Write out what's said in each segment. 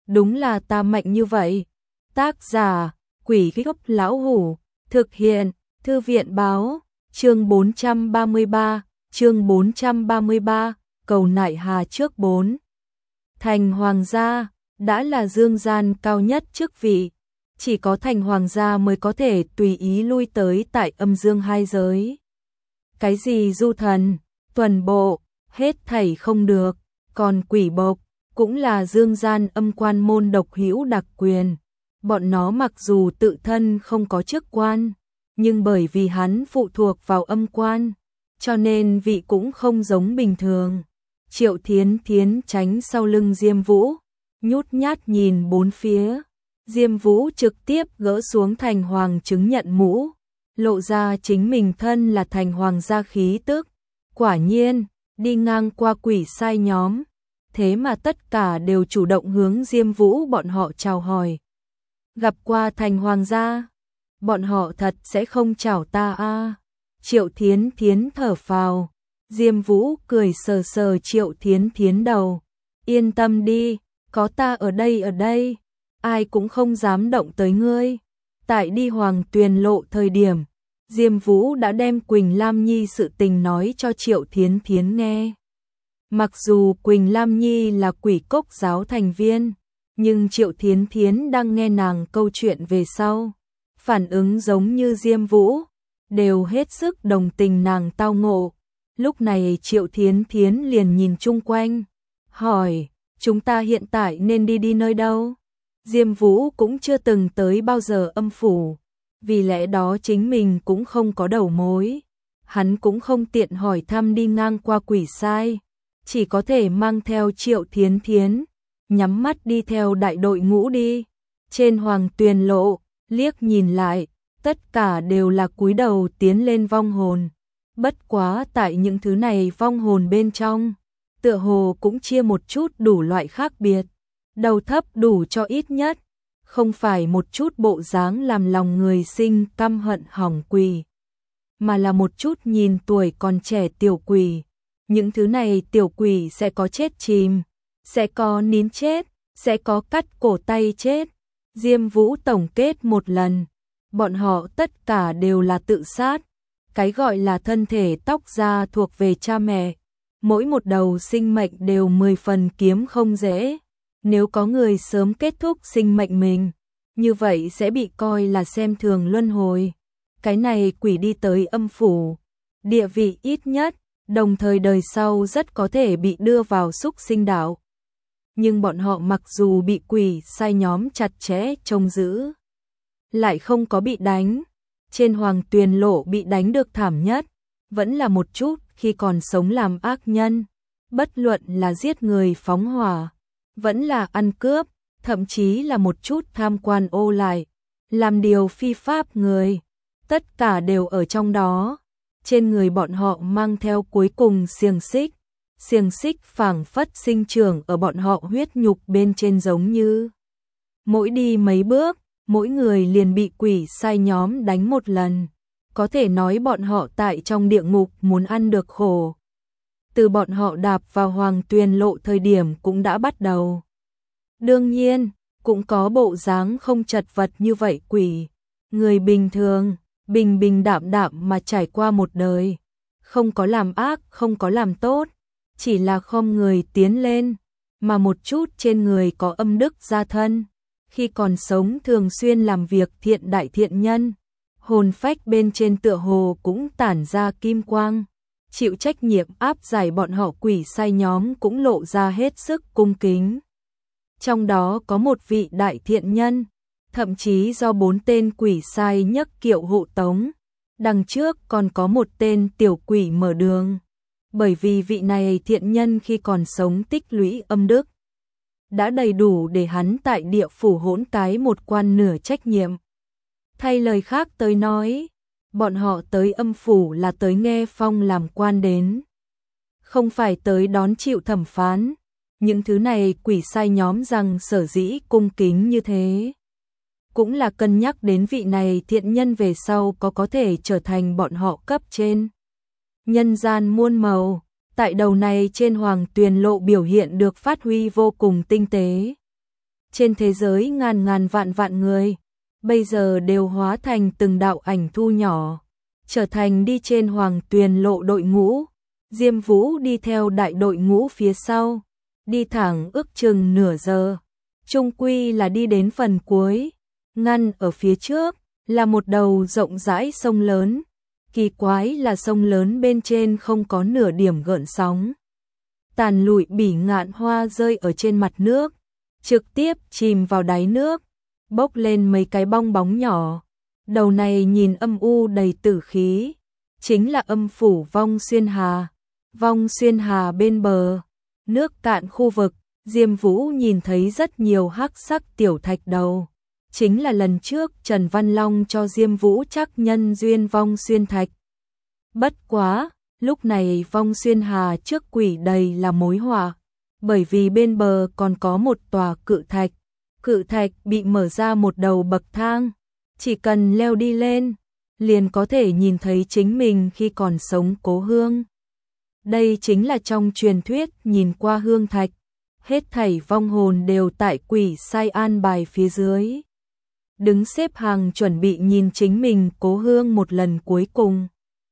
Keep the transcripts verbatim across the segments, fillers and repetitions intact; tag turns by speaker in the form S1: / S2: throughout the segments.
S1: đúng là ta mạnh như vậy. Tác giả, Quỷ Gốc Lão Hủ, thực hiện, Thư viện Báo, chương bốn trăm ba mươi ba, chương bốn trăm ba mươi ba, cầu nại hà trước bốn. Thành hoàng gia, đã là dương gian cao nhất chức vị, chỉ có thành hoàng gia mới có thể tùy ý lui tới tại âm dương hai giới. Cái gì du thần, tuần bộ, hết thảy không được, còn quỷ bộc, cũng là dương gian âm quan môn độc hữu đặc quyền. Bọn nó mặc dù tự thân không có chức quan, nhưng bởi vì hắn phụ thuộc vào âm quan, cho nên vị cũng không giống bình thường. Triệu Thiến Thiến tránh sau lưng Diêm Vũ, nhút nhát nhìn bốn phía. Diêm Vũ trực tiếp gỡ xuống thành hoàng chứng nhận mũ, lộ ra chính mình thân là thành hoàng gia khí tức. Quả nhiên, đi ngang qua quỷ sai nhóm, thế mà tất cả đều chủ động hướng Diêm Vũ bọn họ chào hỏi. Gặp qua thành hoàng gia, bọn họ thật sẽ không chào ta a. À. Triệu Thiến Thiến thở phào, Diêm Vũ cười sờ sờ Triệu Thiến Thiến đầu, yên tâm đi, có ta ở đây ở đây, ai cũng không dám động tới ngươi. Tại đi Hoàng Tuyền Lộ thời điểm, Diêm Vũ đã đem Quỳnh Lam Nhi sự tình nói cho Triệu Thiến Thiến nghe. Mặc dù Quỳnh Lam Nhi là quỷ cốc giáo thành viên, nhưng Triệu Thiến Thiến đang nghe nàng câu chuyện về sau, phản ứng giống như Diêm Vũ, đều hết sức đồng tình nàng tao ngộ. Lúc này Triệu Thiến Thiến liền nhìn chung quanh, hỏi, chúng ta hiện tại nên đi đi nơi đâu? Diêm Vũ cũng chưa từng tới bao giờ âm phủ, vì lẽ đó chính mình cũng không có đầu mối. Hắn cũng không tiện hỏi thăm đi ngang qua quỷ sai, chỉ có thể mang theo Triệu Thiến Thiến, nhắm mắt đi theo đại đội ngũ đi. Trên Hoàng Tuyền Lộ, liếc nhìn lại, tất cả đều là cúi đầu tiến lên vong hồn. Bất quá tại những thứ này vong hồn bên trong, tựa hồ cũng chia một chút đủ loại khác biệt. Đầu thấp đủ cho ít nhất, không phải một chút bộ dáng làm lòng người sinh căm hận hỏng quỷ, mà là một chút nhìn tuổi còn trẻ tiểu quỷ. Những thứ này tiểu quỷ sẽ có chết chìm, sẽ có nín chết, sẽ có cắt cổ tay chết. Diêm Vũ tổng kết một lần, bọn họ tất cả đều là tự sát. Cái gọi là thân thể tóc da thuộc về cha mẹ, mỗi một đầu sinh mệnh đều mười phần kiếm không dễ. Nếu có người sớm kết thúc sinh mệnh mình, như vậy sẽ bị coi là xem thường luân hồi. Cái này quỷ đi tới âm phủ, địa vị ít nhất, đồng thời đời sau rất có thể bị đưa vào súc sinh đạo. Nhưng bọn họ mặc dù bị quỷ sai nhóm chặt chẽ trông giữ, lại không có bị đánh. Trên Hoàng Tuyền Lộ bị đánh được thảm nhất, vẫn là một chút khi còn sống làm ác nhân, bất luận là giết người phóng hỏa, vẫn là ăn cướp, thậm chí là một chút tham quan ô lại, làm điều phi pháp người, tất cả đều ở trong đó. Trên người bọn họ mang theo cuối cùng xiềng xích, xiềng xích phảng phất sinh trưởng ở bọn họ huyết nhục bên trên, giống như mỗi đi mấy bước, mỗi người liền bị quỷ sai nhóm đánh một lần. Có thể nói bọn họ tại trong địa ngục muốn ăn được khổ. Từ bọn họ đạp vào Hoàng Tuyền Lộ thời điểm cũng đã bắt đầu. Đương nhiên, cũng có bộ dáng không chật vật như vậy quỷ. Người bình thường, bình bình đạm đạm mà trải qua một đời. Không có làm ác, không có làm tốt, chỉ là khom người tiến lên, mà một chút trên người có âm đức gia thân. Khi còn sống thường xuyên làm việc thiện đại thiện nhân, hồn phách bên trên tựa hồ cũng tản ra kim quang. Chịu trách nhiệm áp giải bọn họ quỷ sai nhóm cũng lộ ra hết sức cung kính. Trong đó có một vị đại thiện nhân, thậm chí do bốn tên quỷ sai nhấc kiệu hộ tống, đằng trước còn có một tên tiểu quỷ mở đường. Bởi vì vị này thiện nhân khi còn sống tích lũy âm đức, đã đầy đủ để hắn tại địa phủ hỗn cái một quan nửa trách nhiệm. Thay lời khác tới nói, bọn họ tới âm phủ là tới nghe phong làm quan đến, không phải tới đón chịu thẩm phán. Những thứ này quỷ sai nhóm rằng sở dĩ cung kính như thế, cũng là cân nhắc đến vị này thiện nhân về sau có có thể trở thành bọn họ cấp trên. Nhân gian muôn màu, tại đầu này trên Hoàng Tuyền Lộ biểu hiện được phát huy vô cùng tinh tế. trên thế giới ngàn ngàn vạn vạn người, bây giờ đều hóa thành từng đạo ảnh thu nhỏ, trở thành đi trên Hoàng Tuyền lộ đội ngũ. Diêm Vũ đi theo đại đội ngũ phía sau, đi thẳng ước chừng nửa giờ, chung quy là đi đến phần cuối, ngăn ở phía trước là một đầu rộng rãi sông lớn, kỳ quái là sông lớn bên trên không có nửa điểm gợn sóng. Tàn lụi bỉ ngạn hoa rơi ở trên mặt nước, trực tiếp chìm vào đáy nước, bốc lên mấy cái bong bóng nhỏ. Đầu này nhìn âm u đầy tử khí, chính là âm phủ Vong Xuyên Hà. Vong Xuyên Hà bên bờ, nước cạn khu vực, Diêm Vũ nhìn thấy rất nhiều hắc sắc tiểu thạch đầu. Chính là lần trước Trần Văn Long cho Diêm Vũ chắc nhân duyên Vong Xuyên Thạch. Bất quá, lúc này Vong Xuyên Hà trước quỷ đầy là mối họa, bởi vì bên bờ còn có một tòa cự thạch. Cự thạch bị mở ra một đầu bậc thang, chỉ cần leo đi lên, liền có thể nhìn thấy chính mình khi còn sống cố hương. Đây chính là trong truyền thuyết nhìn qua hương thạch, hết thảy vong hồn đều tại quỷ sai an bài phía dưới. Đứng xếp hàng chuẩn bị nhìn chính mình cố hương một lần cuối cùng.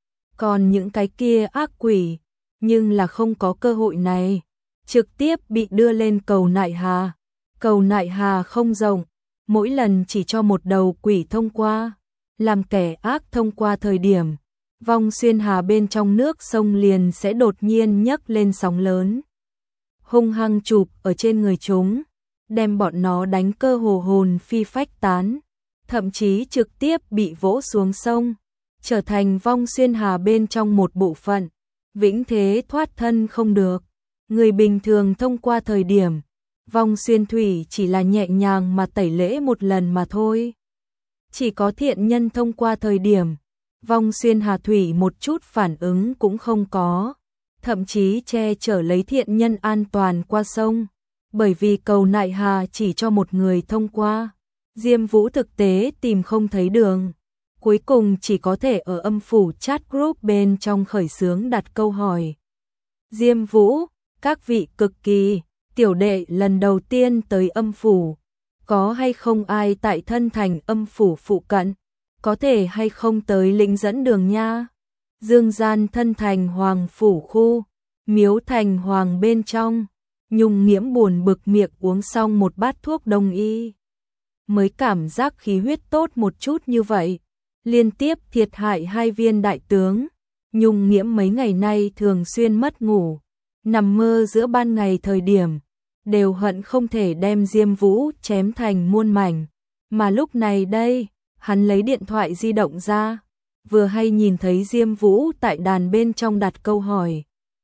S1: Còn những cái kia ác quỷ, nhưng là không có cơ hội này, trực tiếp bị đưa lên cầu Nại Hà. Cầu Nại Hà không rộng, mỗi lần chỉ cho một đầu quỷ thông qua, làm kẻ ác thông qua thời điểm, Vong Xuyên Hà bên trong nước sông liền sẽ đột nhiên nhấc lên sóng lớn, hung hăng chụp ở trên người chúng, đem bọn nó đánh cơ hồ hồn phi phách tán, thậm chí trực tiếp bị vỗ xuống sông, trở thành Vong Xuyên Hà bên trong một bộ phận, vĩnh thế thoát thân không được. Người bình thường thông qua thời điểm, Vong Xuyên Thủy chỉ là nhẹ nhàng mà tẩy lễ một lần mà thôi. Chỉ có thiện nhân thông qua thời điểm, Vong Xuyên Hà Thủy một chút phản ứng cũng không có, thậm chí che chở lấy thiện nhân an toàn qua sông, bởi vì cầu Nại Hà chỉ cho một người thông qua. Diêm Vũ thực tế tìm không thấy đường, cuối cùng chỉ có thể ở âm phủ chat group bên trong khởi xướng đặt câu hỏi. Diêm Vũ, các vị cực kỳ, tiểu đệ lần đầu tiên tới âm phủ, có hay không ai tại thân thành âm phủ phụ cận, có thể hay không tới lĩnh dẫn đường nha. Dương gian thân thành Hoàng phủ khu, miếu thành Hoàng bên trong, Nhung Nghiễm buồn bực miệng uống xong một bát thuốc đông y, mới cảm giác khí huyết tốt một chút như vậy, liên tiếp thiệt hại hai viên đại tướng. Nhung Nghiễm mấy ngày nay thường xuyên mất ngủ, nằm mơ giữa ban ngày thời điểm, đều hận không thể đem Diêm Vũ chém thành muôn mảnh, mà lúc này đây, hắn lấy điện thoại di động ra, vừa hay nhìn thấy Diêm Vũ tại đàn bên trong đặt câu hỏi.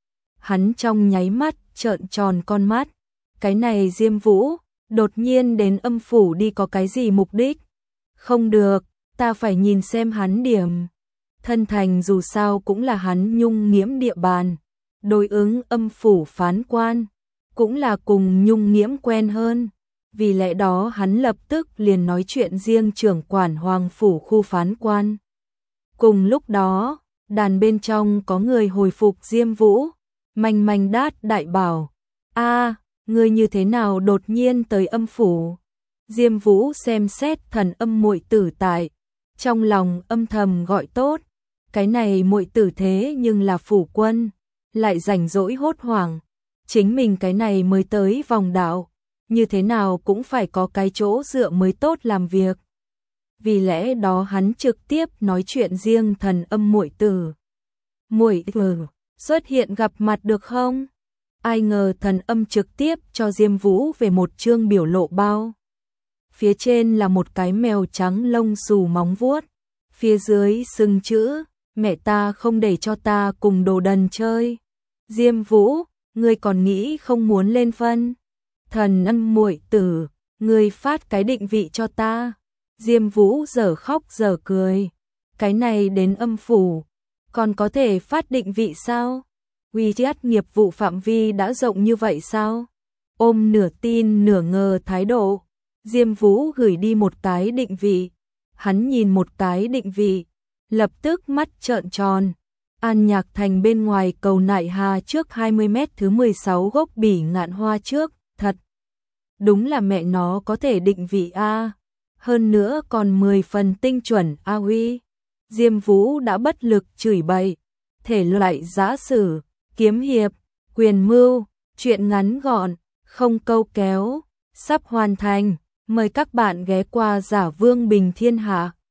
S1: Hắn trong nháy mắt trợn tròn con mắt, cái này Diêm Vũ, đột nhiên đến âm phủ đi có cái gì mục đích? Không được, ta phải nhìn xem hắn điểm. Thân thành dù sao cũng là hắn Nhung Nghiễm địa bàn, đối ứng âm phủ phán quan, cũng là cùng Nhung Nghiễm quen hơn. Vì lẽ đó hắn lập tức liền nói chuyện riêng trưởng quản Hoàng phủ khu phán quan. Cùng lúc đó, đàn bên trong có người hồi phục Diêm Vũ, manh manh đát đại bảo, a ngươi như thế nào đột nhiên tới âm phủ? Diêm Vũ xem xét thần âm muội tử tại, trong lòng âm thầm gọi tốt, cái này muội tử thế nhưng là phủ quân, lại rảnh rỗi hốt hoảng, chính mình cái này mới tới vòng đạo, như thế nào cũng phải có cái chỗ dựa mới tốt làm việc. Vì lẽ đó hắn trực tiếp nói chuyện riêng thần âm muội tử. Muội tử, xuất hiện gặp mặt được không? Ai ngờ thần âm trực tiếp cho Diêm Vũ về một chương biểu lộ bao. Phía trên là một cái mèo trắng lông xù móng vuốt, phía dưới sừng chữ, mẹ ta không để cho ta cùng đồ đần chơi. Diêm Vũ, ngươi còn nghĩ không muốn lên phân? Thần âm muội tử, ngươi phát cái định vị cho ta. Diêm Vũ dở khóc dở cười, cái này đến âm phủ, còn có thể phát định vị sao? WeChat nghiệp vụ phạm vi đã rộng như vậy sao? Ôm nửa tin nửa ngờ thái độ, Diêm Vũ gửi đi một cái định vị. Hắn nhìn một cái định vị, lập tức mắt trợn tròn. An Nhạc Thành bên ngoài cầu Nại Hà trước hai mươi mét thứ mười sáu gốc bỉ ngạn hoa trước, thật đúng là mẹ nó có thể định vị a. Hơn nữa còn mười phần tinh chuẩn a uy. Diêm Vũ đã bất lực chửi bậy, thể loại giã sử, kiếm hiệp, quyền mưu, truyện ngắn gọn, không câu kéo, sắp hoàn thành. Mời các bạn ghé qua Giả Vương Bình Thiên Hạ.